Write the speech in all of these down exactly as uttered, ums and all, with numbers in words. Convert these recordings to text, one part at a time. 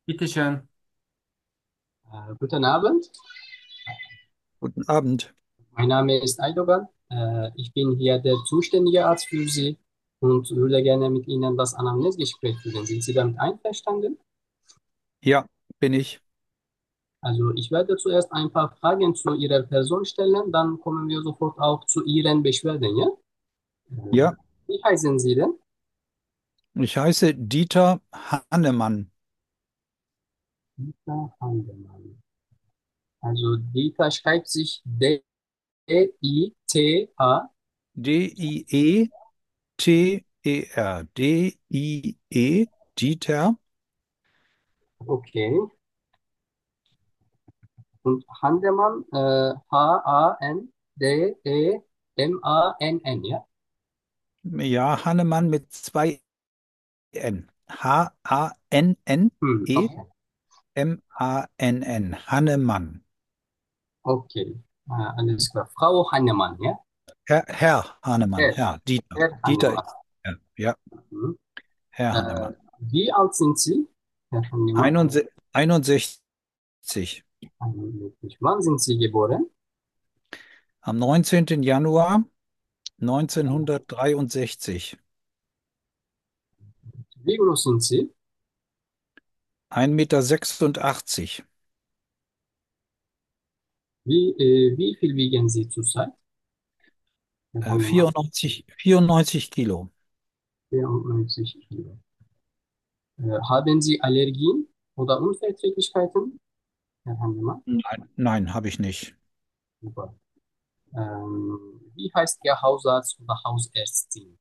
Bitteschön. Äh, guten Abend, Guten Abend. mein Name ist Aydogan. Äh, ich bin hier der zuständige Arzt für Sie und würde gerne mit Ihnen das Anamnesgespräch führen. Sind Sie damit einverstanden? Ja, bin ich. Also ich werde zuerst ein paar Fragen zu Ihrer Person stellen, dann kommen wir sofort auch zu Ihren Beschwerden, ja? Äh, Ja, Wie heißen Sie denn? ich heiße Dieter Hannemann. Dieter Handemann. Also Dieter schreibt sich D I T A. D-I-E-T-E-R. D-I-E, Dieter. Okay. Und Handemann, äh, H-A-N-D-E-M-A-N-N, ja? Ja, Hannemann mit zwei N. Hm, H-A-N-N-E-M-A-N-N. okay, Hannemann. okay. Äh, alles klar. Frau Hannemann, ja? Herr, Herr Hannemann, Herr, Herr Dieter. Herr Dieter Hannemann. ist Herr. Ja, Mhm. Herr Äh, Hannemann. Wie alt sind Sie, Herr Hannemann? einundsechzig. einundsechzig. einundsiebzig. Wann sind Sie geboren? Am neunzehnten Januar neunzehnhundertdreiundsechzig. Wie groß sind Sie? ein Meter sechsundachtzig. Wie, äh, wie viel wiegen Sie zurzeit, Herr Äh, Hannemann? vierundneunzig, vierundneunzig Kilo. vierundneunzig Kilo. Äh, haben Sie Allergien oder Unverträglichkeiten, Herr Hannemann? Nein, nein, habe ich nicht. Super. Ähm, wie heißt Ihr Hausarzt oder Hausärztin?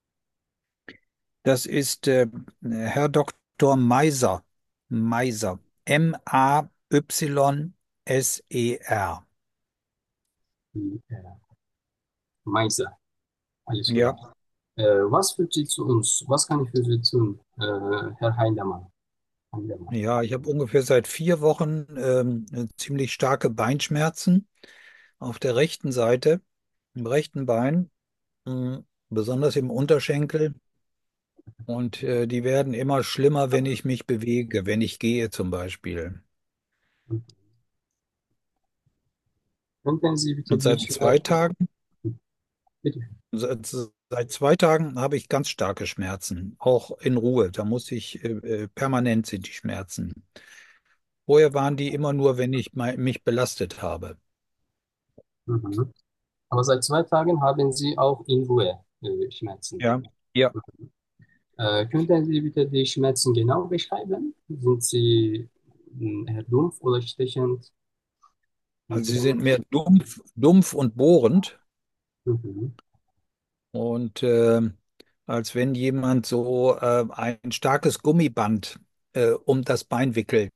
Das ist äh, Herr Doktor Meiser. Meiser. M A Y S E R. Die, äh, Meiser. Alles Ja, klar. Äh, was führt Sie zu uns? Was kann ich für Sie tun, äh, Herr Heidemann? Heidemann. ja, ich habe ungefähr seit vier Wochen ähm, ziemlich starke Beinschmerzen auf der rechten Seite, im rechten Bein, mh, besonders im Unterschenkel. Und äh, die werden immer schlimmer, wenn ich mich bewege, wenn ich gehe zum Beispiel. Könnten Sie bitte Und die seit zwei Schmerzen? Tagen, Bitte. seit, seit zwei Tagen habe ich ganz starke Schmerzen, auch in Ruhe. Da muss ich, äh, äh, permanent sind die Schmerzen. Vorher waren die immer nur, wenn ich mei- mich belastet habe. Mhm. Aber seit zwei Tagen haben Sie auch in Ruhe äh, Schmerzen. Ja, ja. Äh, könnten Sie bitte die Schmerzen genau beschreiben? Sind sie mh, eher dumpf oder stechend? Also sie sind mehr dumpf, dumpf und bohrend Mhm. und äh, als wenn jemand so äh, ein starkes Gummiband äh, um das Bein wickelt.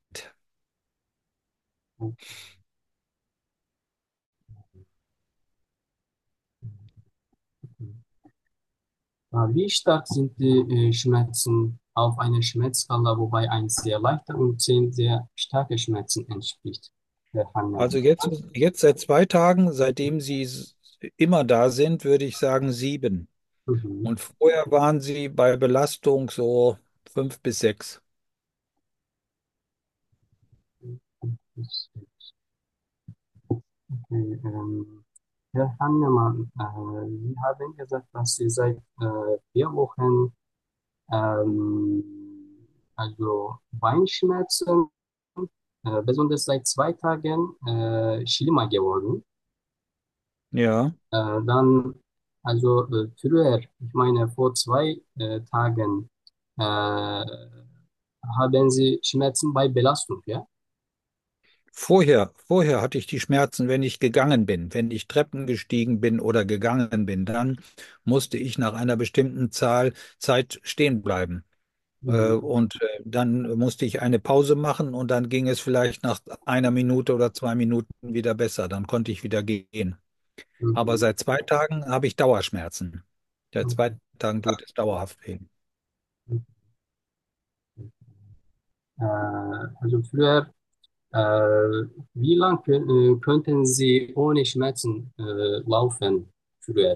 Äh, Wie stark sind die äh, Schmerzen auf einer Schmerzskala, wobei ein sehr leichter und zehn sehr starke Schmerzen entspricht? Herr Also Hannemann. jetzt, jetzt seit zwei Tagen, seitdem sie s- immer da sind, würde ich sagen sieben. Mhm. Und vorher waren sie bei Belastung so fünf bis sechs. Okay, ähm, Herr Hannemann, äh, Sie haben gesagt, dass Sie seit äh, vier Wochen ähm, also Beinschmerzen, äh, besonders seit zwei Tagen äh, schlimmer geworden. Ja, Äh, dann, also äh, früher, ich meine vor zwei äh, Tagen, äh, haben Sie Schmerzen bei Belastung, ja? vorher, vorher hatte ich die Schmerzen, wenn ich gegangen bin, wenn ich Treppen gestiegen bin oder gegangen bin, dann musste ich nach einer bestimmten Zahl Zeit stehen bleiben. Äh, Mhm. und äh, dann musste ich eine Pause machen und dann ging es vielleicht nach einer Minute oder zwei Minuten wieder besser. Dann konnte ich wieder gehen. Aber Mhm. seit zwei Tagen habe ich Dauerschmerzen. Seit zwei Okay. Tagen tut es dauerhaft weh. Äh, also früher, äh, wie lang kö- äh, könnten Sie ohne Schmerzen äh, laufen früher?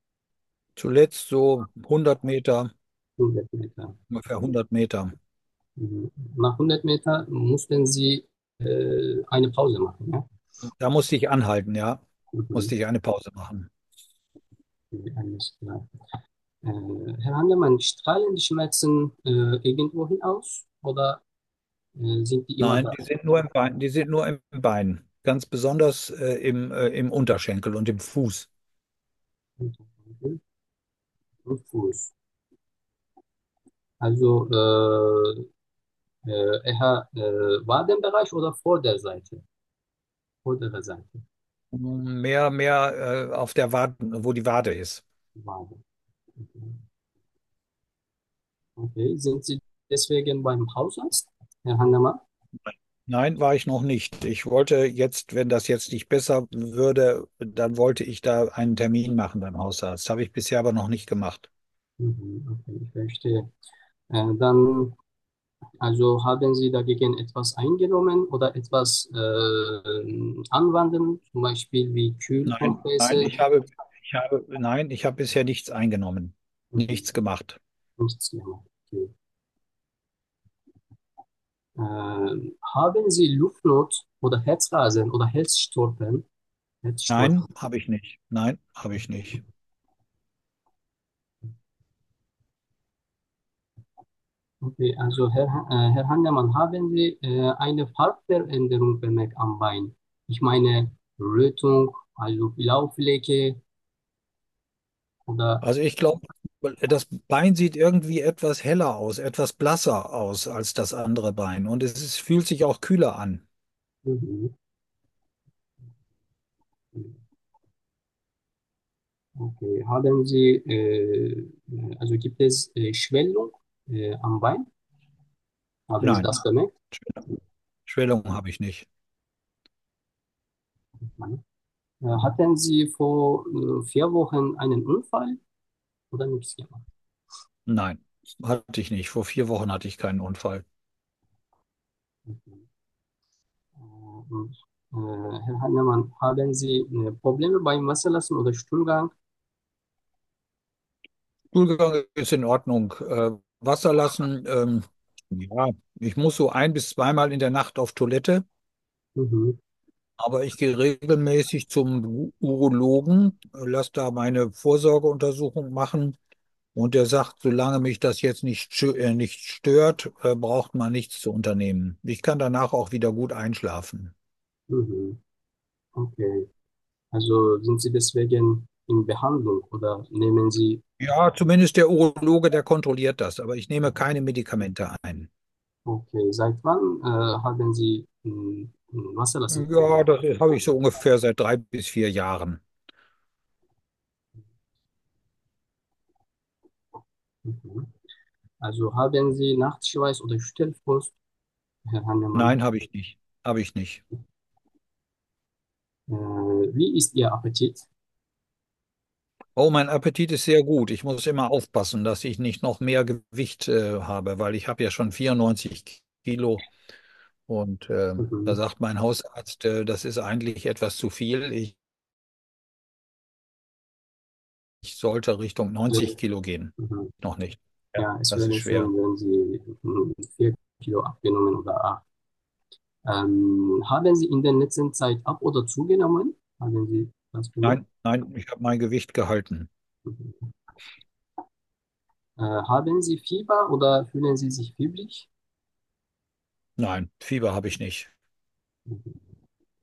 Zuletzt so hundert Meter, hundert Meter. ungefähr hundert Meter. Mhm. Nach hundert Meter mussten Sie äh, eine Pause machen, ja? Da musste ich anhalten, ja. Mhm. Musste ich eine Pause machen. Okay, alles klar. Äh, Herr Handemann, strahlen die Schmerzen äh, irgendwohin aus oder äh, sind die immer Nein, da? die sind nur im Bein, die sind nur im Bein. Ganz besonders äh, im, äh, im Unterschenkel und im Fuß. Mhm. Und Fuß. Also äh, äh, eher äh, Wadenbereich oder vor der Seite? Vordere Seite. Mehr, mehr äh, auf der Wade, wo die Wade ist. Wade. Okay. Okay. Sind Sie deswegen beim Hausarzt, Herr Handemann? Nein, war ich noch nicht. Ich wollte jetzt, wenn das jetzt nicht besser würde, dann wollte ich da einen Termin machen beim Hausarzt. Habe ich bisher aber noch nicht gemacht. Mhm. Okay, ich verstehe. Äh, dann, also haben Sie dagegen etwas eingenommen oder etwas äh, anwenden, zum Beispiel wie Nein, nein, Kühlkompresse? ich habe, ich habe, nein, ich habe bisher nichts eingenommen, Mhm. nichts gemacht. Nichts gemacht. Okay. Ähm, haben Sie Luftnot oder Herzrasen oder Herzstolpern? Nein, Herzstolpern. habe ich nicht. Nein, habe ich nicht. Okay, also Herr, Ha- äh, Herr Handemann, haben Sie äh, eine Farbveränderung bemerkt am Bein? Ich meine Rötung, also Blauflecke oder Also ich glaube, das Bein sieht irgendwie etwas heller aus, etwas blasser aus als das andere Bein. Und es ist, fühlt sich auch kühler an. mhm. Okay, haben Sie, äh, also gibt es äh, Schwellung äh, am Bein? Haben Sie Nein, das bemerkt? Schwellung habe ich nicht. Nein. Äh, hatten Sie vor äh, vier Wochen einen Unfall oder nichts gemacht? Nein, hatte ich nicht. Vor vier Wochen hatte ich keinen Unfall. Mhm. Äh, und, äh, Herr Heinemann, haben Sie äh, Probleme beim Wasserlassen oder Stuhlgang? Stuhlgang ist in Ordnung. Äh, Wasser lassen, ähm, ja, ich muss so ein bis zweimal in der Nacht auf Toilette, Mhm. aber ich gehe regelmäßig zum Urologen, lasse da meine Vorsorgeuntersuchung machen und der sagt, solange mich das jetzt nicht, stö- äh, nicht stört, äh, braucht man nichts zu unternehmen. Ich kann danach auch wieder gut einschlafen. Mhm. Okay. Also sind Sie deswegen in Behandlung oder nehmen Sie, Ja, zumindest der Urologe, der kontrolliert das, aber ich nehme keine Medikamente ein. okay, seit wann äh, haben Sie mh, mh, Ja, Wasserlassenprobleme? das habe ich so ungefähr seit drei bis vier Jahren. Mhm. Also haben Sie Nachtschweiß oder Stellfrost, Herr Hannemann? Nein, habe ich nicht. Habe ich nicht. Äh, wie ist Ihr Appetit? Oh, mein Appetit ist sehr gut. Ich muss immer aufpassen, dass ich nicht noch mehr Gewicht äh, habe, weil ich habe ja schon vierundneunzig Kilo und äh, da Mhm. sagt mein Hausarzt, äh, das ist eigentlich etwas zu viel. Ich, ich sollte Richtung neunzig Wäre- Kilo gehen. Mhm. Noch nicht. Ja, Ja, es das ist wäre schwer. schön, wenn Sie mh, vier Kilo abgenommen oder acht. Ähm, haben Sie in der letzten Zeit ab- oder zugenommen? Haben Sie das bemerkt? Nein, nein, ich habe mein Gewicht gehalten. Mhm. Äh, haben Sie Fieber oder fühlen Sie sich fiebrig? Nein, Fieber habe ich nicht. Mhm.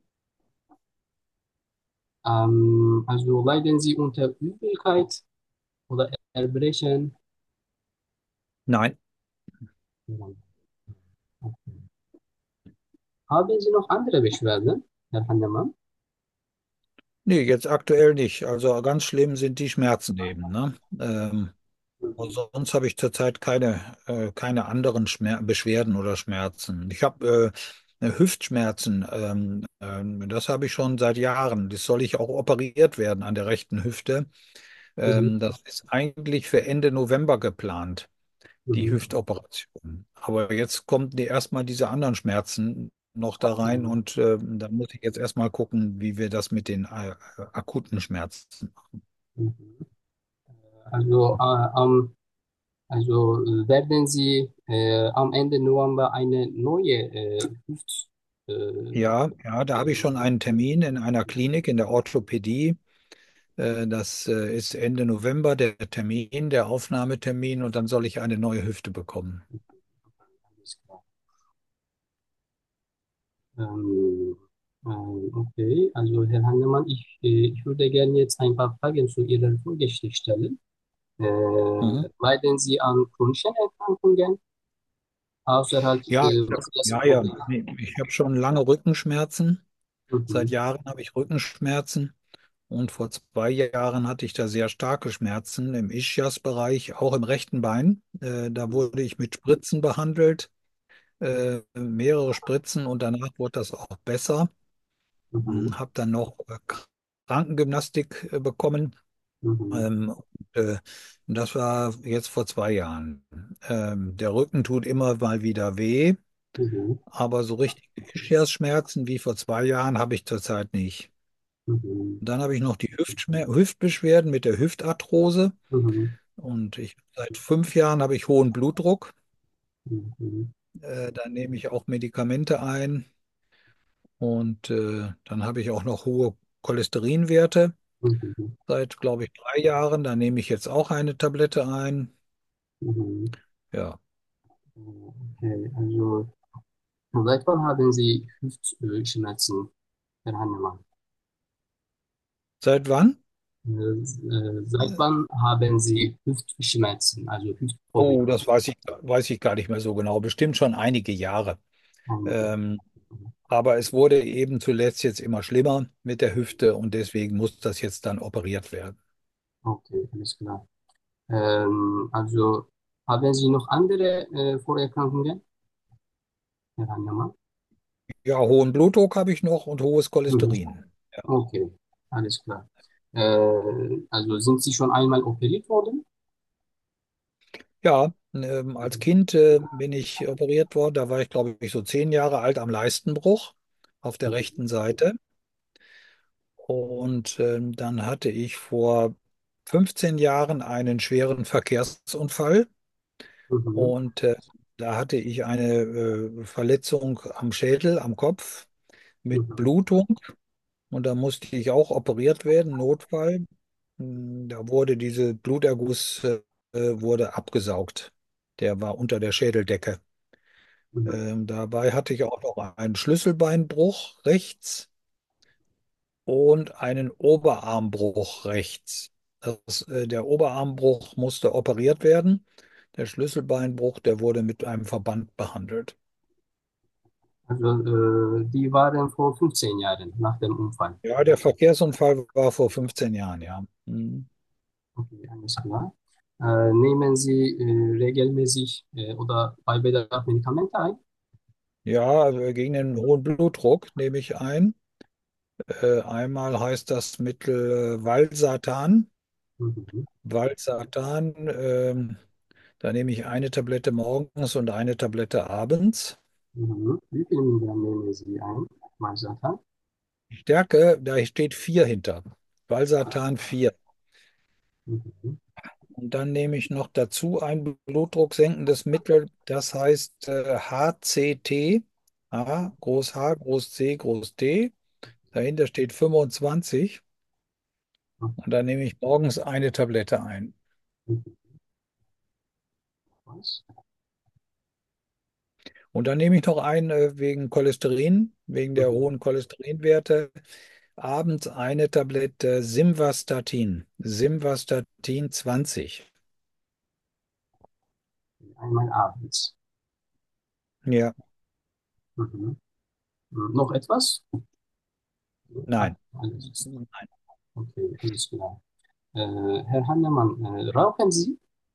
Ähm, also leiden Sie unter Übelkeit oder Erbrechen? Nein, Nein. Okay. Haben Sie noch andere Beschwerden, Herr Hannemann? nee, jetzt aktuell nicht. Also ganz schlimm sind die Schmerzen eben, ne? Ähm, Aber Mhm. sonst habe ich zurzeit keine, äh, keine anderen Schmer Beschwerden oder Schmerzen. Ich habe äh, äh, Hüftschmerzen. Ähm, ähm, das habe ich schon seit Jahren. Das soll ich auch operiert werden an der rechten Hüfte. Mhm. Ähm, das ist eigentlich für Ende November geplant, die Mhm. Hüftoperation. Aber jetzt kommen die erstmal diese anderen Schmerzen noch da rein Mhm. und äh, da muss ich jetzt erstmal gucken, wie wir das mit den äh, akuten Schmerzen machen. Mhm. Also, äh, am Also äh, werden Sie äh, am Ende November eine neue äh, Hüft, äh, Ja, ja, da habe ich schon einen Termin in einer Klinik in der Orthopädie. Äh, Das äh, ist Ende November der Termin, der Aufnahmetermin, und dann soll ich eine neue Hüfte bekommen. alles klar. Ähm, ähm, okay, also Herr Hannemann, ich, äh, ich würde gerne jetzt ein paar Fragen zu Ihrer Vorgeschichte stellen. Mhm. Äh, leiden Sie an chronischen Erkrankungen? Außerhalb, Ja, äh, was ist das ja, ja. Problem? Nee, ich habe schon lange Rückenschmerzen. Seit Mhm, Jahren habe ich Rückenschmerzen. Und vor zwei Jahren hatte ich da sehr starke Schmerzen im Ischiasbereich, auch im rechten Bein. Äh, da wurde ich mit Spritzen behandelt, äh, mehrere Spritzen, und danach wurde das auch besser. mhm, Hm, habe dann noch äh, Krankengymnastik äh, bekommen. mhm, Ähm, und, äh, und das war jetzt vor zwei Jahren. Ähm, der Rücken tut immer mal wieder weh, mhm, aber so richtig Ischiasschmerzen wie vor zwei Jahren habe ich zurzeit nicht. mhm, Und dann habe ich noch die Hüftschmer Hüftbeschwerden mit der Hüftarthrose. mhm, Und ich seit fünf Jahren habe ich hohen Blutdruck. mhm, mhm, Äh, da nehme ich auch Medikamente ein. Und äh, dann habe ich auch noch hohe Cholesterinwerte mhm, seit, glaube ich, drei Jahren. Da nehme ich jetzt auch eine Tablette ein. mhm. Ja. Okay, also seit wann haben Sie Hüftschmerzen, Herr Hannemann? Seit wann? Äh, äh, seit wann haben Sie Hüftschmerzen, also Hüftprobleme? Oh, das weiß ich, weiß ich gar nicht mehr so genau. Bestimmt schon einige Jahre. Ähm, aber es wurde eben zuletzt jetzt immer schlimmer mit der Hüfte, und deswegen muss das jetzt dann operiert werden. Okay, alles klar. Ähm, also haben Sie noch andere äh, Vorerkrankungen, Herr Hannemann? Ja, hohen Blutdruck habe ich noch und hohes Mhm. Cholesterin. Ja, Okay, alles klar. Äh, also sind Sie schon einmal operiert worden? ja, ähm, als Kind äh, bin ich operiert worden. Da war ich, glaube ich, so zehn Jahre alt am Leistenbruch auf der Mhm. rechten Seite. Und ähm, dann hatte ich vor fünfzehn Jahren einen schweren Verkehrsunfall. Mhm. Und äh, da hatte ich eine äh, Verletzung am Schädel, am Kopf mit Mhm. Blutung. Und da musste ich auch operiert werden, Notfall. Hm, Da wurde diese Bluterguss äh, wurde abgesaugt. Der war unter der Schädeldecke. Mhm. Ähm, dabei hatte ich auch noch einen Schlüsselbeinbruch rechts und einen Oberarmbruch rechts. Das, äh, der Oberarmbruch musste operiert werden. Der Schlüsselbeinbruch, der wurde mit einem Verband behandelt. Also äh, die waren vor fünfzehn Jahren nach dem Unfall. Ja, der Verkehrsunfall war vor fünfzehn Jahren, ja. Hm. Okay, alles klar. Äh, nehmen Sie äh, regelmäßig äh, oder bei Bedarf Medikamente ein? Ja, also gegen den hohen Blutdruck nehme ich ein. Äh, einmal heißt das Mittel äh, Valsartan. Mhm. Valsartan, ähm, da nehme ich eine Tablette morgens und eine Tablette abends. Mhm. Wie viel Milligramm nehmen Sie ein? Malsatan? Stärke, da steht vier hinter. Valsartan vier. Mhm. Und dann nehme ich noch dazu ein blutdrucksenkendes Mittel, das heißt äh, H C T. H, Groß H, Groß C, Groß T. Dahinter steht fünfundzwanzig. Und dann nehme ich morgens eine Tablette ein. Mhm. Was? Und dann nehme ich noch ein äh, wegen Cholesterin, wegen der Mhm. hohen Cholesterinwerte. Abends eine Tablette Simvastatin. Simvastatin zwanzig. Einmal abends. Ja, Mhm. Mhm. Noch etwas? Ah, nein. alles. Nein. Okay, alles klar. Äh, Herr Hannemann, äh, rauchen Sie?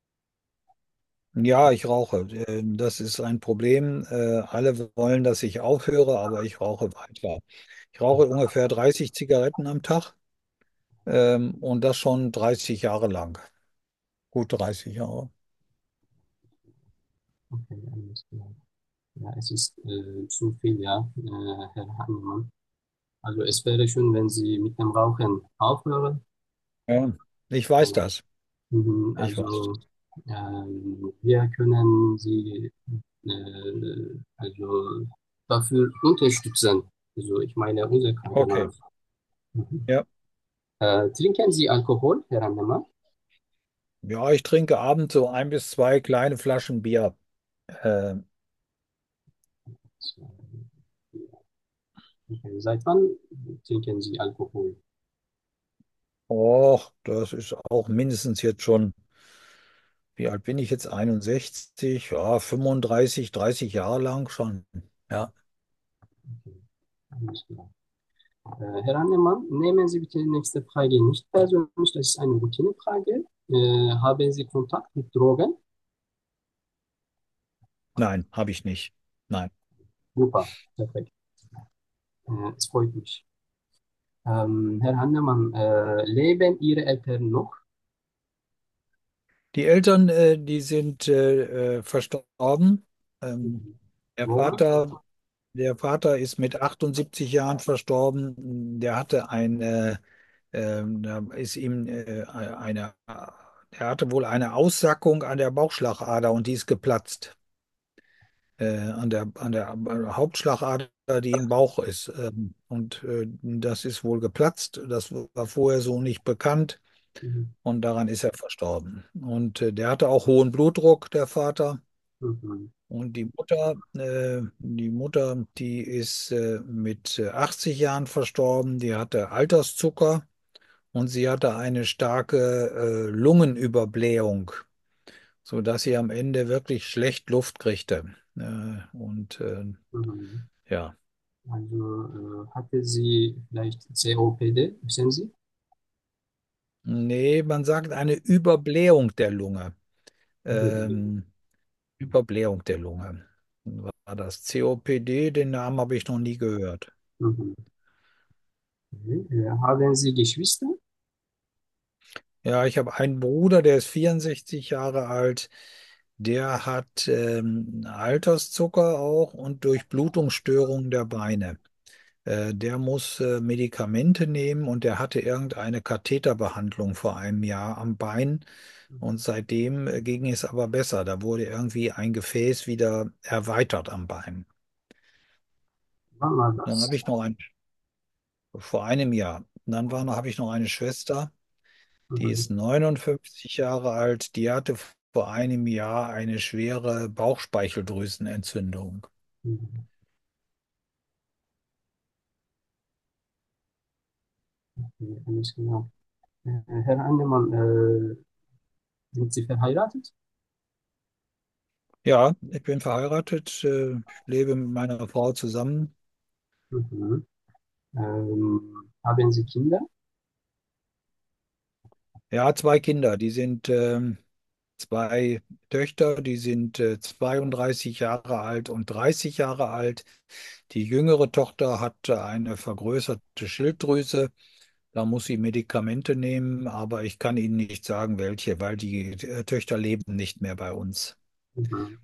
Ja, ich rauche. Ähm, Das ist ein Problem. Äh, Alle wollen, dass ich aufhöre, aber ich rauche weiter. Ich rauche ungefähr dreißig Zigaretten am Tag, ähm, und das schon dreißig Jahre lang. Gut dreißig Jahre. Okay, alles klar. Ja, es ist äh, zu viel, ja, äh, Herr Hannemann. Also es wäre schön, wenn Sie mit dem Rauchen aufhören. Ja, ich weiß Und, das. mhm, Ich weiß also das. Ähm, wir können Sie äh, also dafür unterstützen. Also ich meine, unser Okay. Krankenhaus. Mhm. Ja. Äh, trinken Sie Alkohol, Herr Annemann? Ja, ich trinke abends so ein bis zwei kleine Flaschen Bier. Äh, Okay. Seit wann trinken Sie Alkohol? Och, das ist auch mindestens jetzt schon, wie alt bin ich jetzt? einundsechzig, ja, fünfunddreißig, dreißig Jahre lang schon. Ja. Okay. Alles klar. Äh, Herr Annemann, nehmen Sie bitte die nächste Frage nicht persönlich, das ist eine Routinefrage. Äh, haben Sie Kontakt mit Drogen? Nein, habe ich nicht. Nein. Super, perfekt. Äh, es freut mich. Ähm, Herr Hannemann, äh, leben Ihre Eltern noch? Die Eltern, äh, die sind äh, äh, verstorben. Ähm, Mhm. der Woran? Vater, der Vater ist mit achtundsiebzig Jahren verstorben. Der hatte eine, ähm, da ist ihm äh, eine, der hatte wohl eine Aussackung an der Bauchschlagader und die ist geplatzt. Äh, an der, an der Hauptschlagader, die im Bauch ist. Ähm, und äh, das ist wohl geplatzt. Das war vorher so nicht bekannt. Mhm. Und daran ist er verstorben. Und äh, der hatte auch hohen Blutdruck, der Vater. Mhm. Und die Mutter, äh, die Mutter, die ist äh, mit äh, achtzig Jahren verstorben. Die hatte Alterszucker und sie hatte eine starke äh, Lungenüberblähung, sodass sie am Ende wirklich schlecht Luft kriegte. Äh, und äh, Mhm. ja, Also äh, hatte sie vielleicht C O P D, wissen Sie? nee, man sagt eine Überblähung der Lunge. Mhm. Ähm, Überblähung der Lunge. War das C O P D? Den Namen habe ich noch nie gehört. Mhm. Okay. Äh, haben Sie Geschwister? Ja, ich habe einen Bruder, der ist vierundsechzig Jahre alt. Der hat ähm, Alterszucker auch und Durchblutungsstörungen der Beine. Äh, der muss äh, Medikamente nehmen und der hatte irgendeine Katheterbehandlung vor einem Jahr am Bein. Und seitdem äh, ging es aber besser. Da wurde irgendwie ein Gefäß wieder erweitert am Bein. Wann war Dann das? habe ich noch ein, vor einem Jahr. Und dann war noch, habe ich noch eine Schwester, die Mhm. ist neunundfünfzig Jahre alt. Die hatte vor einem Jahr eine schwere Bauchspeicheldrüsenentzündung. Mhm. Okay, alles klar. Äh, Herr Annemann, äh, sind Sie verheiratet? Ja, ich bin verheiratet, äh, ich lebe mit meiner Frau zusammen. Mhm. Ähm, haben Sie Kinder? Ja, zwei Kinder, die sind ähm, zwei Töchter, die sind äh, zweiunddreißig Jahre alt und dreißig Jahre alt. Die jüngere Tochter hat äh, eine vergrößerte Schilddrüse. Da muss sie Medikamente nehmen, aber ich kann Ihnen nicht sagen, welche, weil die äh, Töchter leben nicht mehr bei uns. Mhm.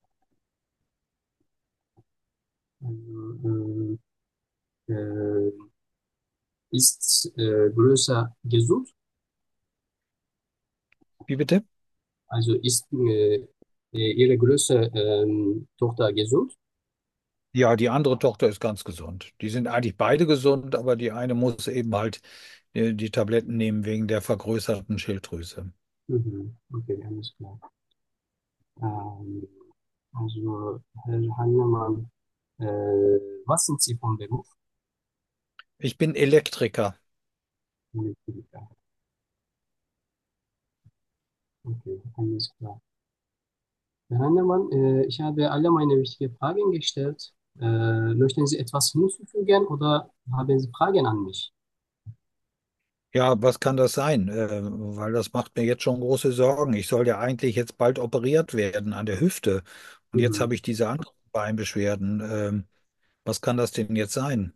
Also, äh, äh, ist äh, größer gesund? Wie bitte? Also ist äh, äh, Ihre größere ähm, Tochter gesund? Ja, die andere Tochter ist ganz gesund. Die sind eigentlich beide gesund, aber die eine muss eben halt äh, die Tabletten nehmen wegen der vergrößerten Schilddrüse. Mhm. Okay, alles klar. Ähm, also, Herr Hannemann, äh, was sind Sie vom Beruf? Ich bin Elektriker. Elektriker. Okay, alles klar. Herr Hannemann, äh, ich habe alle meine wichtigen Fragen gestellt. Äh, möchten Sie etwas hinzufügen oder haben Sie Fragen an mich? Ja, was kann das sein? Äh, weil das macht mir jetzt schon große Sorgen. Ich soll ja eigentlich jetzt bald operiert werden an der Hüfte. Und jetzt Mhm. habe ich diese anderen Beinbeschwerden. Ähm, was kann das denn jetzt sein?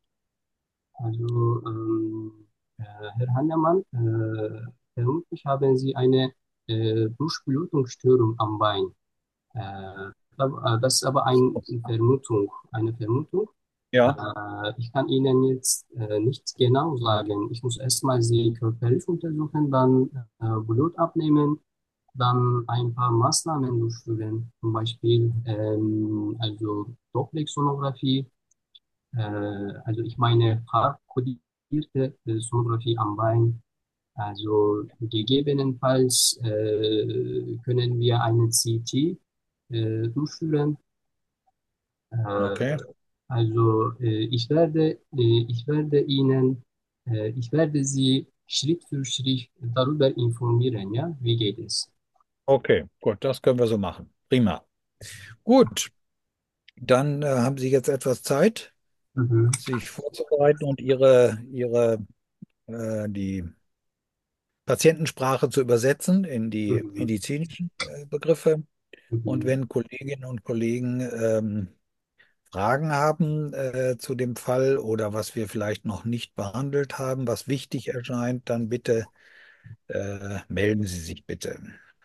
Also, ähm, äh, Herr Hannemann, äh, vermutlich haben Sie eine äh, Durchblutungsstörung am Bein. Äh, aber, äh, das ist aber eine Vermutung, eine Vermutung. Ja, Äh, ich kann Ihnen jetzt äh, nicht genau sagen. Ich muss erstmal Sie körperlich untersuchen, dann äh, Blut abnehmen dann ein paar Maßnahmen durchführen, zum Beispiel ähm, also Doppelsonographie, äh, also ich meine haarkodierte äh, Sonographie am Bein. Also gegebenenfalls äh, können wir eine C T äh, durchführen. Okay, Äh, also äh, ich werde, äh, ich werde Ihnen, äh, ich werde Sie Schritt für Schritt darüber informieren, ja, wie geht es? okay, gut, das können wir so machen. Prima. Gut, dann äh, haben Sie jetzt etwas Zeit, Mhm. sich vorzubereiten und Ihre, Ihre, äh, die Patientensprache zu übersetzen in die Mhm. medizinischen äh, Begriffe. Und Mhm. wenn Kolleginnen und Kollegen ähm, Fragen haben äh, zu dem Fall oder was wir vielleicht noch nicht behandelt haben, was wichtig erscheint, dann bitte äh, melden Sie sich bitte.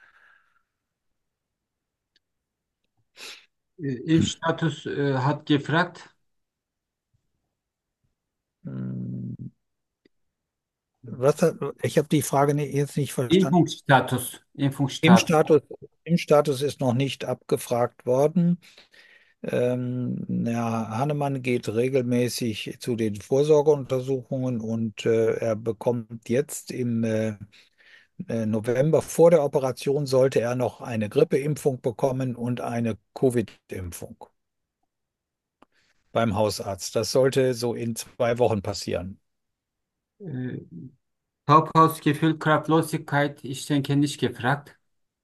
Äh, Impfstatus äh, hat gefragt. Hm, Was hat, ich habe die Frage ni- jetzt nicht verstanden. Impfungsstatus. Impfungsstatus. Impfstatus, Impfstatus ist noch nicht abgefragt worden. Ähm, Herr Hannemann geht regelmäßig zu den Vorsorgeuntersuchungen und äh, er bekommt jetzt im äh, äh, November vor der Operation sollte er noch eine Grippeimpfung bekommen und eine Covid-Impfung beim Hausarzt. Das sollte so in zwei Wochen passieren. Äh, Taubheitsgefühl, Kraftlosigkeit, ich denke nicht gefragt.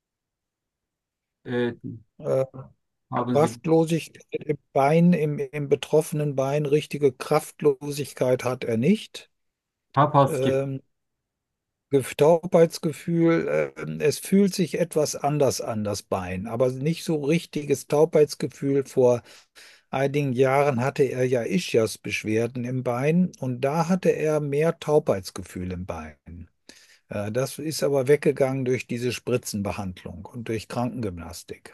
Äh, Äh, haben Sie Kraftlosigkeit im Bein, im, im betroffenen Bein, richtige Kraftlosigkeit hat er nicht. Taubheitsgefühl? Ähm, Gef- Taubheitsgefühl, äh, es fühlt sich etwas anders an, das Bein, aber nicht so richtiges Taubheitsgefühl. Vor einigen Jahren hatte er ja Ischias-Beschwerden im Bein und da hatte er mehr Taubheitsgefühl im Bein. Äh, das ist aber weggegangen durch diese Spritzenbehandlung und durch Krankengymnastik.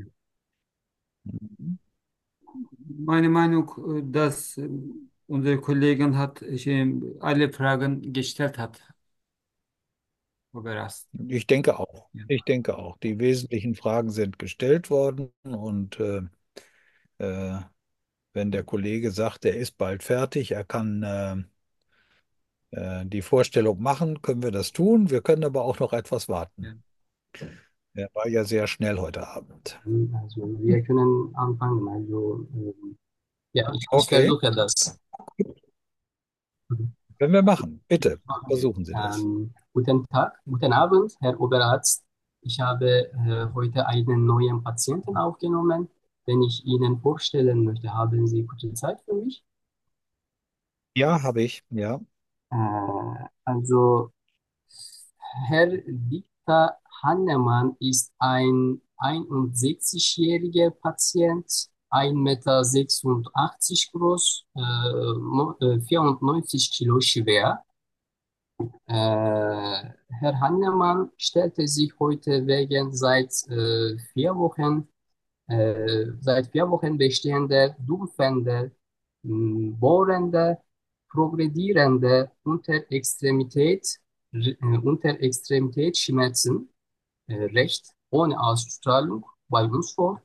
Mhm. Meine Meinung, äh, dass äh, unsere Kollegin hat äh, alle Fragen gestellt hat. Überrascht. Ich denke auch. Ja. Ich denke auch. Die wesentlichen Fragen sind gestellt worden und äh, äh, wenn der Kollege sagt, er ist bald fertig, er kann äh, äh, die Vorstellung machen, können wir das tun. Wir können aber auch noch etwas warten. Ja. Er war ja sehr schnell heute Abend. Also wir können anfangen. Also ähm, ja, ich, ich Okay, versuche das. Mhm. können wir machen. Bitte, Okay. versuchen Sie das. Ähm, guten Tag, guten Abend, Herr Oberarzt. Ich habe äh, heute einen neuen Patienten aufgenommen, den ich Ihnen vorstellen möchte. Haben Sie gute Zeit für mich? Ja, habe ich. Ja. Äh, also Herr Dieter Hannemann ist ein einundsechzigjähriger Patient, ein Meter sechsundachtzig groß, äh, mo- äh, vierundneunzig Kilo schwer. Äh, Herr Hannemann stellte sich heute wegen seit äh, vier Wochen, äh, seit vier Wochen bestehender dumpfender, mh, bohrender, progredierender Unterextremität, äh, Unterextremitätsschmerzen äh, recht ohne Ausstrahlung bei uns vor.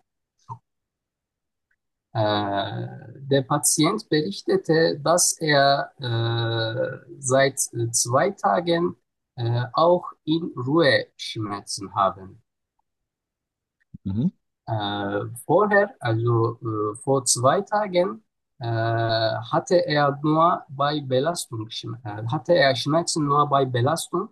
Äh, Der Patient berichtete, dass er äh, seit äh, zwei Tagen äh, auch in Ruhe Schmerzen haben. Mhm. Äh, vorher, also äh, vor zwei Tagen, äh, hatte er nur bei Belastung, Schm- äh, hatte er Schmerzen nur bei Belastung.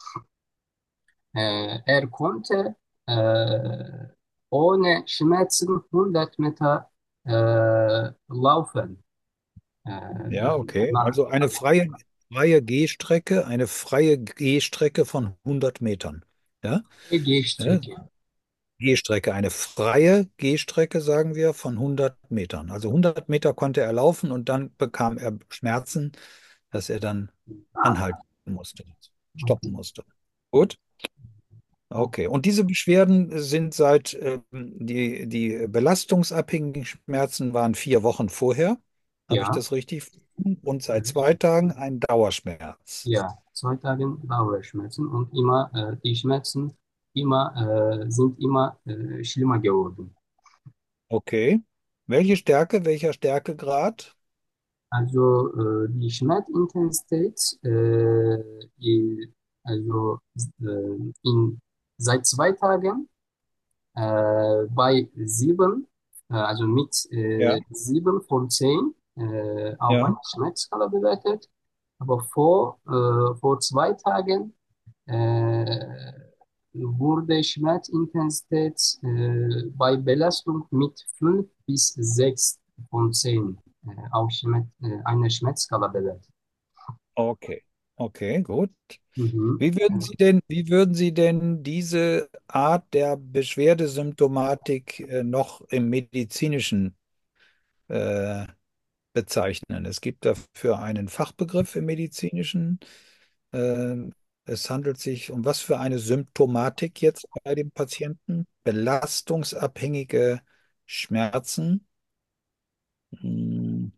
Äh, er konnte äh, ohne Schmerzen hundert Meter äh, laufen. Äh, Ja, okay. nach Also eine freie, freie Gehstrecke, eine freie Gehstrecke von hundert Metern. Ja? der Ja? Gehstrecke. Gehstrecke, eine freie Gehstrecke, sagen wir, von hundert Metern. Also hundert Meter konnte er laufen und dann bekam er Schmerzen, dass er dann anhalten musste, stoppen musste. Gut, okay. Und diese Beschwerden sind seit, ähm, die, die belastungsabhängigen Schmerzen waren vier Wochen vorher. Habe ich Ja, das richtig verstanden? Und seit zwei Tagen ein Dauerschmerz. ja, zwei Tage Dauerschmerzen und immer äh, die Schmerzen immer, äh, sind immer äh, schlimmer geworden. Okay. Welche Stärke, welcher Stärkegrad? Also äh, die Schmerzintensität, äh, i- also äh, in, seit zwei Tagen äh, bei sieben, äh, also mit Ja. äh, sieben von zehn äh, auf Ja. einer Schmerzskala bewertet. Aber vor, äh, vor zwei Tagen äh, wurde Schmerzintensität äh, bei Belastung mit fünf bis sechs von zehn äh, auf Schmerz, äh, einer Schmerzskala bewertet. Okay. Okay, gut. Mhm. Wie würden Sie denn, wie würden Sie denn diese Art der Beschwerdesymptomatik äh, noch im medizinischen äh, bezeichnen? Es gibt dafür einen Fachbegriff im medizinischen. Ähm, es handelt sich um was für eine Symptomatik jetzt bei dem Patienten? Belastungsabhängige Schmerzen. Hm,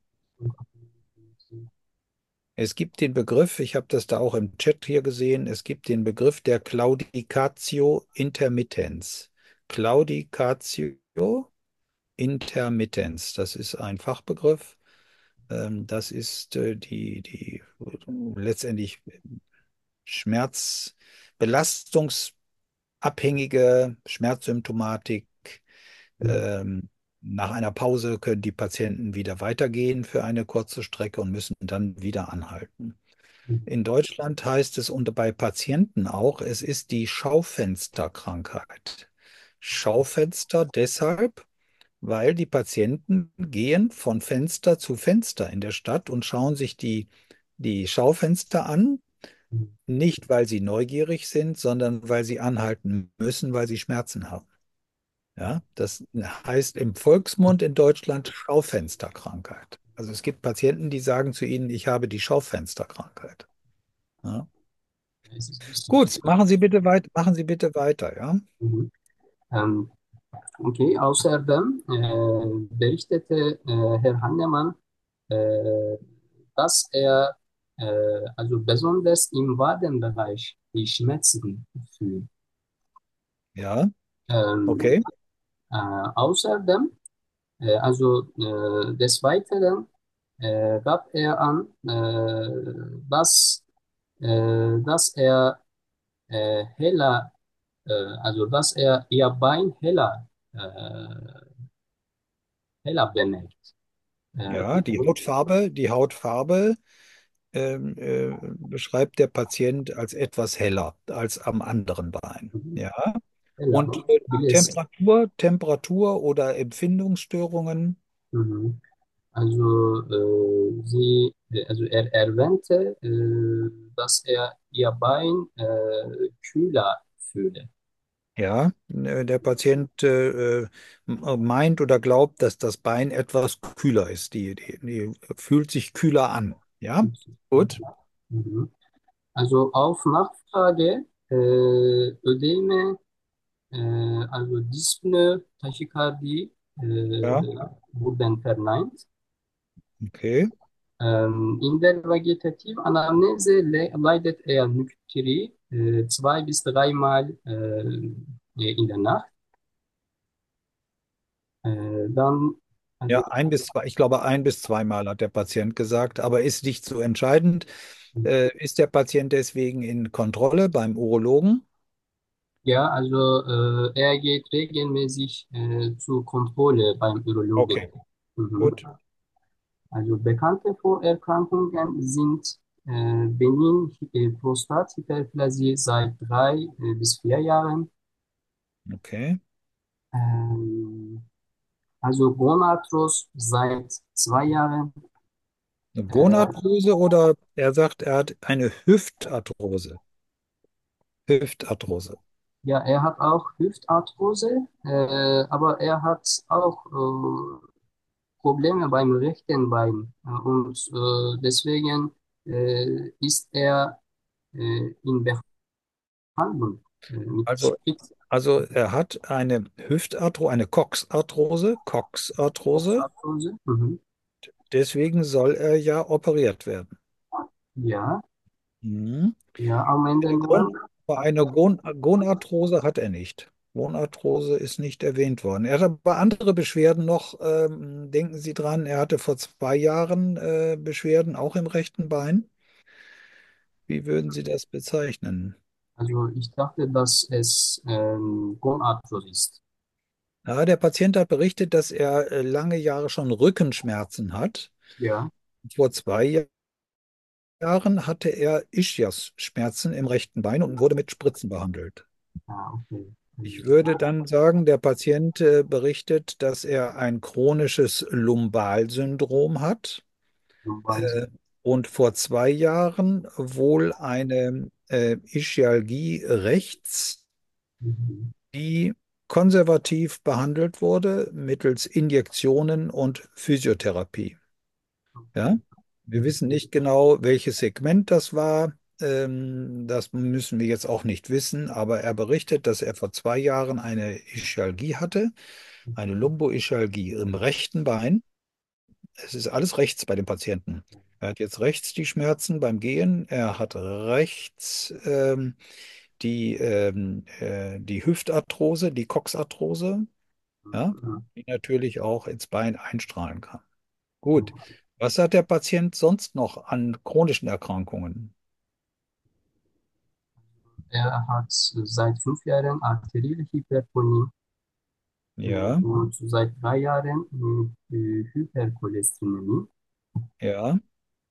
Es gibt den Begriff, ich habe das da auch im Chat hier gesehen, es gibt den Begriff der Claudicatio intermittens. Claudicatio intermittens, das ist ein Fachbegriff. Ähm, Das ist äh, die, die letztendlich Schmerz, belastungsabhängige Schmerzsymptomatik. Ähm, Nach einer Pause können die Patienten wieder weitergehen für eine kurze Strecke und müssen dann wieder anhalten. In Deutschland heißt es und bei Patienten auch, es ist die Schaufensterkrankheit. Schaufenster deshalb, weil die Patienten gehen von Fenster zu Fenster in der Stadt und schauen sich die, die Schaufenster an, nicht weil sie neugierig sind, sondern weil sie anhalten müssen, weil sie Schmerzen haben. Ja, das heißt im Volksmund in Deutschland Schaufensterkrankheit. Also es gibt Patienten, die sagen zu Ihnen, ich habe die Schaufensterkrankheit. Ja. Es ist lustig. Gut, machen Sie bitte weit, machen Sie bitte weiter, ja? Mhm. Ähm, okay, außerdem äh, berichtete äh, Herr Hannemann, äh, dass er äh, also besonders im Wadenbereich die Schmerzen fühlt. Ja, Ähm, okay. äh, außerdem, äh, also äh, des Weiteren äh, gab er an, äh, dass, äh, dass er äh, heller, äh, also dass er ihr Bein heller, äh, heller bemerkt. Äh, Ja, die und, Hautfarbe, die Hautfarbe ähm, äh, beschreibt der Patient als etwas heller als am anderen Bein. mhm, Ja. heller, Und und äh, vieles. Temperatur, Temperatur oder Empfindungsstörungen, Mhm. Also, äh, sie, äh, also er erwähnte, äh, dass er ihr Bein äh, kühler fühle. ja, äh, der Patient äh, äh, meint oder glaubt, dass das Bein etwas kühler ist. Die, die, die fühlt sich kühler an. Ja, gut. Mhm. Also auf Nachfrage, äh, Ödeme, äh, also Dyspnoe, Tachykardie Ja, äh, wurden verneint. okay. Ähm, in der vegetativen Anamnese le leidet er Nykterie äh, zwei bis dreimal äh, in der Nacht. Äh, dann, Ja, also, ein bis zwei, ich glaube, ein bis zweimal hat der Patient gesagt, aber ist nicht so entscheidend. Äh, ist der Patient deswegen in Kontrolle beim Urologen? ja, also äh, er geht regelmäßig äh, zur Kontrolle beim Urologen. Okay, Mhm. gut. Also bekannte Vorerkrankungen sind äh, Benin, äh, Prostathyperplasie seit drei äh, bis vier Jahren, Okay. ähm, also Gonarthros seit zwei Jahren. Eine Äh, Gonarthrose oder er sagt, er hat eine Hüftarthrose. Hüftarthrose. ja, er hat auch Hüftarthrose, äh, aber er hat auch äh, Probleme beim rechten Bein. Äh, Und äh, deswegen äh, ist er äh, in Behandlung äh, mit Also, Sprit. also er hat eine Hüftarthrose, eine Coxarthrose, Coxarthrose. Arthrose. Mhm. Deswegen soll er ja operiert werden. Ja, Mhm. ja, am Ende Der Grund, nur. Aber eine Gon Gonarthrose hat er nicht. Gonarthrose ist nicht erwähnt worden. Er hat aber andere Beschwerden noch. Ähm, denken Sie dran, er hatte vor zwei Jahren äh, Beschwerden, auch im rechten Bein. Wie würden Sie das bezeichnen? Also ich dachte, dass es ähm, Gonarthrose ist. Ja, der Patient hat berichtet, dass er äh, lange Jahre schon Rückenschmerzen hat. Ja, Vor zwei Jahren hatte er Ischias-Schmerzen im rechten Bein und wurde mit Spritzen behandelt. ah, okay. Ich Also, würde dann sagen, der Patient äh, berichtet, dass er ein chronisches Lumbalsyndrom hat Lumbalgia. äh, und vor zwei Jahren wohl eine äh, Ischialgie rechts, Mhm. die konservativ behandelt wurde mittels Injektionen und Physiotherapie. Ja? Okay. Wir Mhm. wissen nicht genau, welches Segment das war. Ähm, das müssen wir jetzt auch nicht wissen, aber er berichtet, dass er vor zwei Jahren eine Ischialgie hatte, eine Lumboischialgie im rechten Bein. Es ist alles rechts bei dem Patienten. Er hat jetzt rechts die Schmerzen beim Gehen. Er hat rechts ähm, die, ähm, äh, die Hüftarthrose, die Coxarthrose, ja, Mhm. die natürlich auch ins Bein einstrahlen kann. Gut. Was hat der Patient sonst noch an chronischen Erkrankungen? Er hat seit fünf Jahren arterielle Hypertonie äh, Ja, und seit drei Jahren äh, Hypercholesterinämie. ja,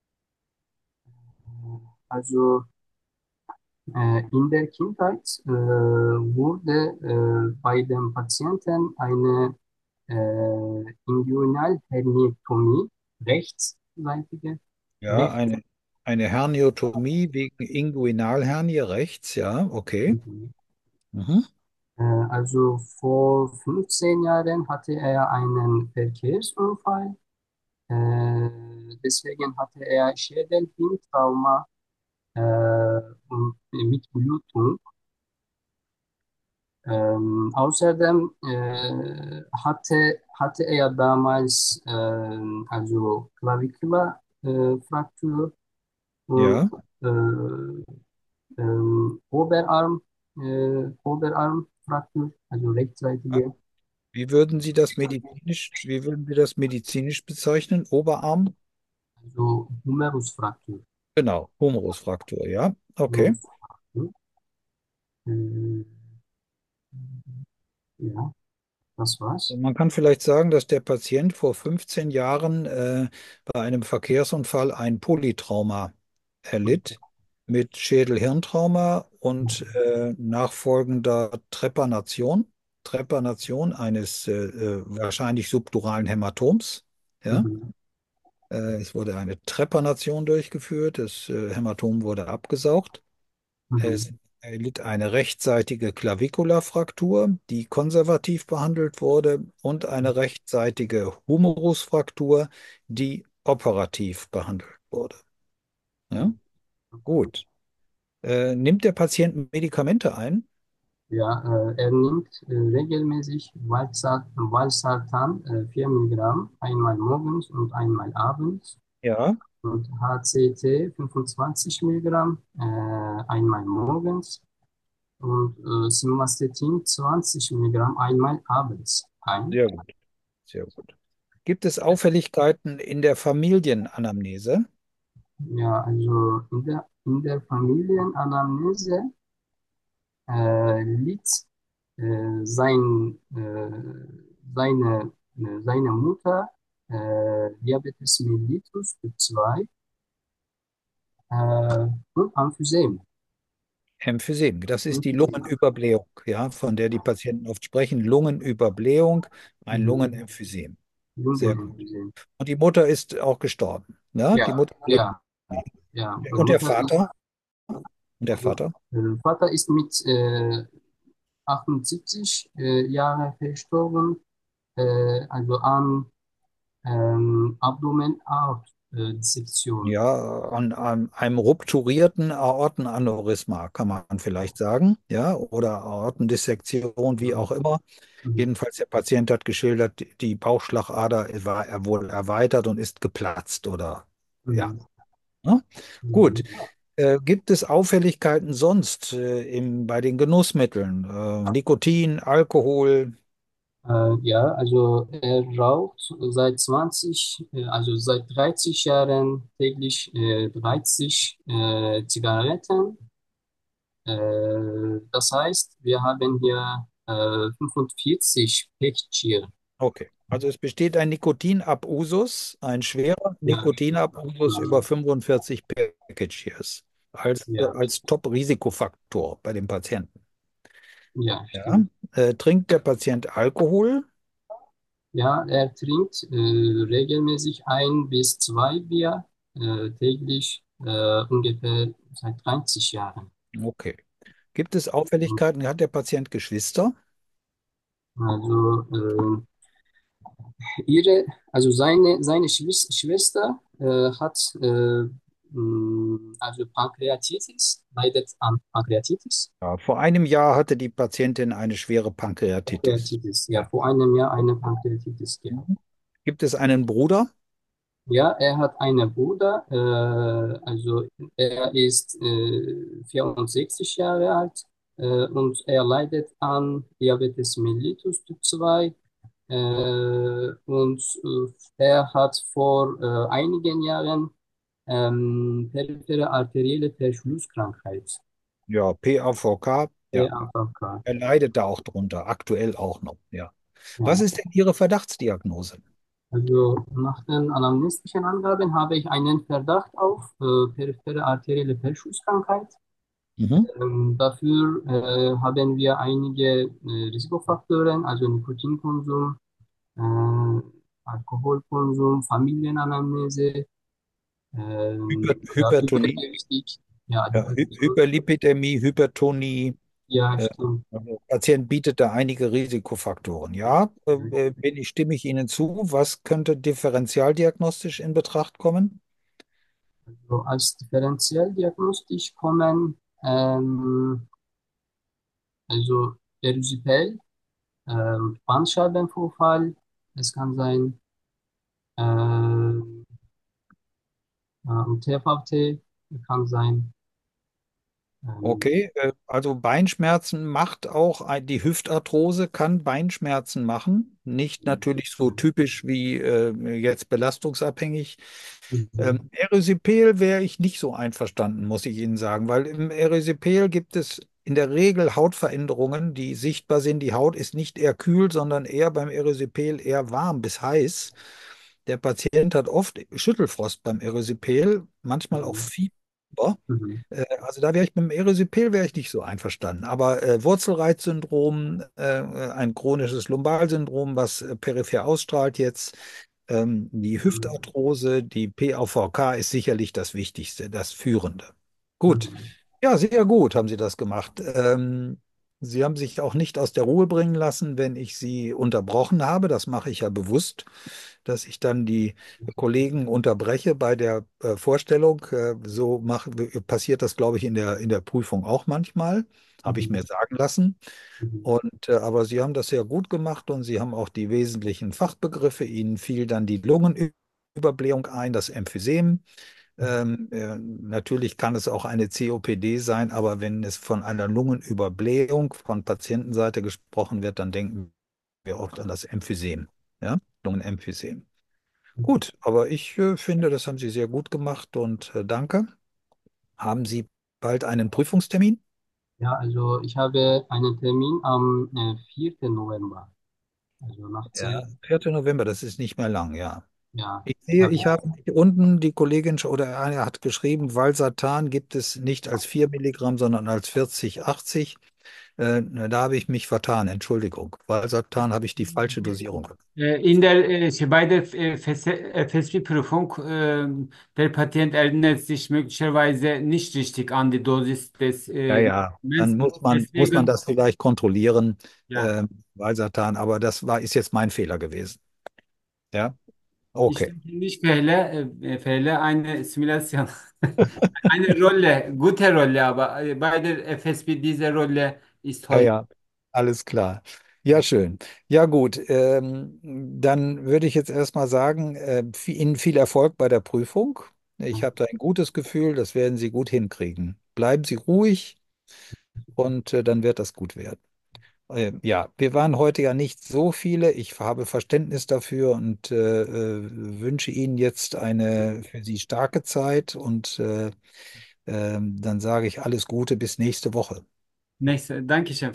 Also äh, in der Kindheit äh, wurde äh, bei dem Patienten eine äh, Inguinalherniektomie, rechtsseitige, ja, rechts, eine, eine Herniotomie wegen Inguinalhernie rechts, ja, okay. Mhm. äh, also vor fünfzehn Jahren hatte er einen Verkehrsunfall. Äh, deswegen hatte er Schädelhirntrauma äh, und mit Blutung. Ähm, außerdem äh, hatte, hatte er damals ähm, also Klavikula-Fraktur äh, Fraktur und Ja. äh, ähm, Oberarm, äh, Oberarmfraktur, also Ah, rechtsseitige, wie würden Sie das medizinisch, wie würden Sie das medizinisch bezeichnen? Oberarm? also Humerusfraktur. Genau, Humerusfraktur, ja, okay. Humerusfraktur. Äh, ja, das war's. Man kann vielleicht sagen, dass der Patient vor fünfzehn Jahren äh, bei einem Verkehrsunfall ein Polytrauma erlitt mit Schädel-Hirntrauma und äh, nachfolgender Trepanation, Trepanation eines äh, äh, wahrscheinlich subduralen Hämatoms. Ja? Mhm. Äh, es wurde eine Trepanation durchgeführt, das äh, Hämatom wurde abgesaugt. Mhm. Es erlitt eine rechtsseitige Klavikulafraktur, die konservativ behandelt wurde, und eine rechtsseitige Humerusfraktur, die operativ behandelt wurde. Ja? Gut. Äh, nimmt der Patient Medikamente ein? Ja, äh, er nimmt äh, regelmäßig Valsart, Valsartan, äh, vier Milligramm, einmal morgens und einmal abends. Ja. Und H C T fünfundzwanzig Milligramm, äh, einmal morgens. Und äh, Simvastatin zwanzig Milligramm, einmal abends ein. Sehr gut, sehr gut. Gibt es Auffälligkeiten in der Familienanamnese? Ja, also in der, in der Familienanamnese äh, liegt äh, sein, äh, seine, äh, seine Mutter äh, Diabetes mellitus Typ zwei äh, und Emphysem. Emphysem, das ist die Emphysem. Lungenüberblähung, ja, von der die Patienten oft sprechen. Lungenüberblähung, ein Mhm. Lungenemphysem. Sehr gut. Lungenemphysem. Und die Mutter ist auch gestorben. Ja, die Ja, Mutter lebt. ja, ja. Und Und der Mutter ist, Vater? Und der Vater? äh, Vater ist mit äh, achtundsiebzig äh, Jahren verstorben, äh, also an ähm, Abdomen-Aort-Dissektion. Ja, an, an einem rupturierten Aortenaneurysma kann man vielleicht sagen, ja, oder Aortendissektion, wie auch immer. Mhm. Jedenfalls der Patient hat geschildert, die die Bauchschlagader war er wohl erweitert und ist geplatzt oder ja. Mhm. Ne? Gut, Mhm. Äh, gibt es Auffälligkeiten sonst äh, im, bei den Genussmitteln? Äh, Nikotin, Alkohol? Äh, ja, also er raucht seit zwanzig, äh, also seit dreißig Jahren täglich äh, dreißig äh, Zigaretten. Äh, das heißt, wir haben hier äh, fünfundvierzig Päckchen. Okay. Also es besteht ein Nikotinabusus, ein schwerer Ja, Nikotinabusus über fünfundvierzig Packages als, äh, ja, als Top-Risikofaktor bei dem Patienten. ja, Ja. stimmt. Äh, trinkt der Patient Alkohol? Ja, er trinkt äh, regelmäßig ein bis zwei Bier äh, täglich, äh, ungefähr seit dreißig Jahren. Okay. Gibt es Auffälligkeiten? Hat der Patient Geschwister? Also äh, ihre, also seine, seine Schwis- Schwester äh, hat äh, mh, also Pankreatitis, leidet an Pankreatitis. Ja, vor einem Jahr hatte die Patientin eine schwere Pankreatitis. Pankreatitis, ja, vor einem Jahr Ja. eine Pankreatitis gehabt. Mhm. Gibt es einen Bruder? Ja, er hat einen Bruder, äh, also er ist äh, vierundsechzig Jahre alt äh, und er leidet an Diabetes mellitus Typ zwei äh, und äh, er hat vor äh, einigen Jahren ähm, periphere arterielle Verschlusskrankheit, Ja, P A V K. Ja, P A V K. er leidet da auch drunter, aktuell auch noch. Ja. Was Ja. ist denn Ihre Verdachtsdiagnose? Also nach den anamnestischen Angaben habe ich einen Verdacht auf äh, periphere arterielle Verschlusskrankheit. Mhm. Ähm, dafür äh, haben wir einige äh, Risikofaktoren, also Nikotinkonsum, äh, Alkoholkonsum, Familienanamnese, Hyper, ähm, ja, Hypertonie, übergewichtig, ja, ja, Hy Hypertension, Hyperlipidämie, Hypertonie. ja, Äh, stimmt. also der Patient bietet da einige Risikofaktoren. Ja, äh, äh, bin ich, stimme ich Ihnen zu. Was könnte differentialdiagnostisch in Betracht kommen? So, als Differentialdiagnostik kommen ähm, also Erysipel, ähm, Bandscheibenvorfall, es kann sein, ähm, ähm, T V T kann sein. Ähm, Okay, äh, also Beinschmerzen macht auch ein, die Hüftarthrose kann Beinschmerzen machen. Nicht natürlich so typisch wie äh, jetzt belastungsabhängig. Ähm, mhm, Erysipel wäre ich nicht so einverstanden, muss ich Ihnen sagen, weil im Erysipel gibt es in der Regel Hautveränderungen, die sichtbar sind. Die Haut ist nicht eher kühl, sondern eher beim Erysipel eher warm bis heiß. Der Patient hat oft Schüttelfrost beim Erysipel, manchmal auch mhm, Fieber. mhm, Äh, Also da wäre ich mit dem Erysipel wäre ich nicht so einverstanden. Aber äh, Wurzelreizsyndrom, äh, ein chronisches Lumbalsyndrom, was äh, peripher ausstrahlt jetzt, ähm, die mhm, Hüftarthrose, die P A V K ist sicherlich das Wichtigste, das Führende. Gut. mhm, Ja, sehr gut haben Sie das gemacht. Ähm, Sie haben sich auch nicht aus der Ruhe bringen lassen, wenn ich Sie unterbrochen habe. Das mache ich ja bewusst, dass ich dann die Kollegen unterbreche bei der äh, Vorstellung. Äh, so mach, passiert das, glaube ich, in der, in der Prüfung auch manchmal, habe ich mir mhm, sagen lassen. mhm, Und, äh, aber Sie haben das sehr gut gemacht und Sie haben auch die wesentlichen Fachbegriffe. Ihnen fiel dann die Lungenüberblähung ein, das Emphysem. Ähm, äh, natürlich kann es auch eine C O P D sein, aber wenn es von einer Lungenüberblähung von Patientenseite gesprochen wird, dann denken wir oft an das Emphysem, ja, Lungenemphysem. mhm. Gut, aber ich äh, finde, das haben Sie sehr gut gemacht und äh, danke. Haben Sie bald einen Prüfungstermin? Ja, also ich habe einen Termin am äh, vierten November, also nach Ja, zehn, vierter November, das ist nicht mehr lang, ja. ja, Ich sehe, ja, ich habe unten die Kollegin sch- oder einer hat geschrieben, Valsartan gibt es nicht als vier Milligramm, sondern als vierzig, achtzig. Äh, da habe ich mich vertan, Entschuldigung. Valsartan habe ich die falsche Dosierung. Äh, In der, äh, şey, bei der äh, F S F S B-Prüfung, äh, der Patient erinnert sich möglicherweise nicht richtig an die Dosis des Ja, äh, ja, dann Medikaments. muss man, muss man Deswegen, das vielleicht kontrollieren, ja, äh, Valsartan, aber das war, ist jetzt mein Fehler gewesen. Ja, ich okay. denke nicht Fehle, äh, Fehle eine Simulation, eine Rolle, gute Rolle, aber äh, bei der F S B diese Rolle ist Ja, heute. ja, alles klar. Ja, schön. Ja, gut. Ähm, dann würde ich jetzt erstmal sagen, äh, vi- Ihnen viel Erfolg bei der Prüfung. Ich habe da ein gutes Gefühl, das werden Sie gut hinkriegen. Bleiben Sie ruhig und äh, dann wird das gut werden. Äh, ja, wir waren heute ja nicht so viele. Ich habe Verständnis dafür und äh, äh, wünsche Ihnen jetzt eine für Sie starke Zeit und äh, ähm, dann sage ich alles Gute bis nächste Woche. Nächste, Dankeschön.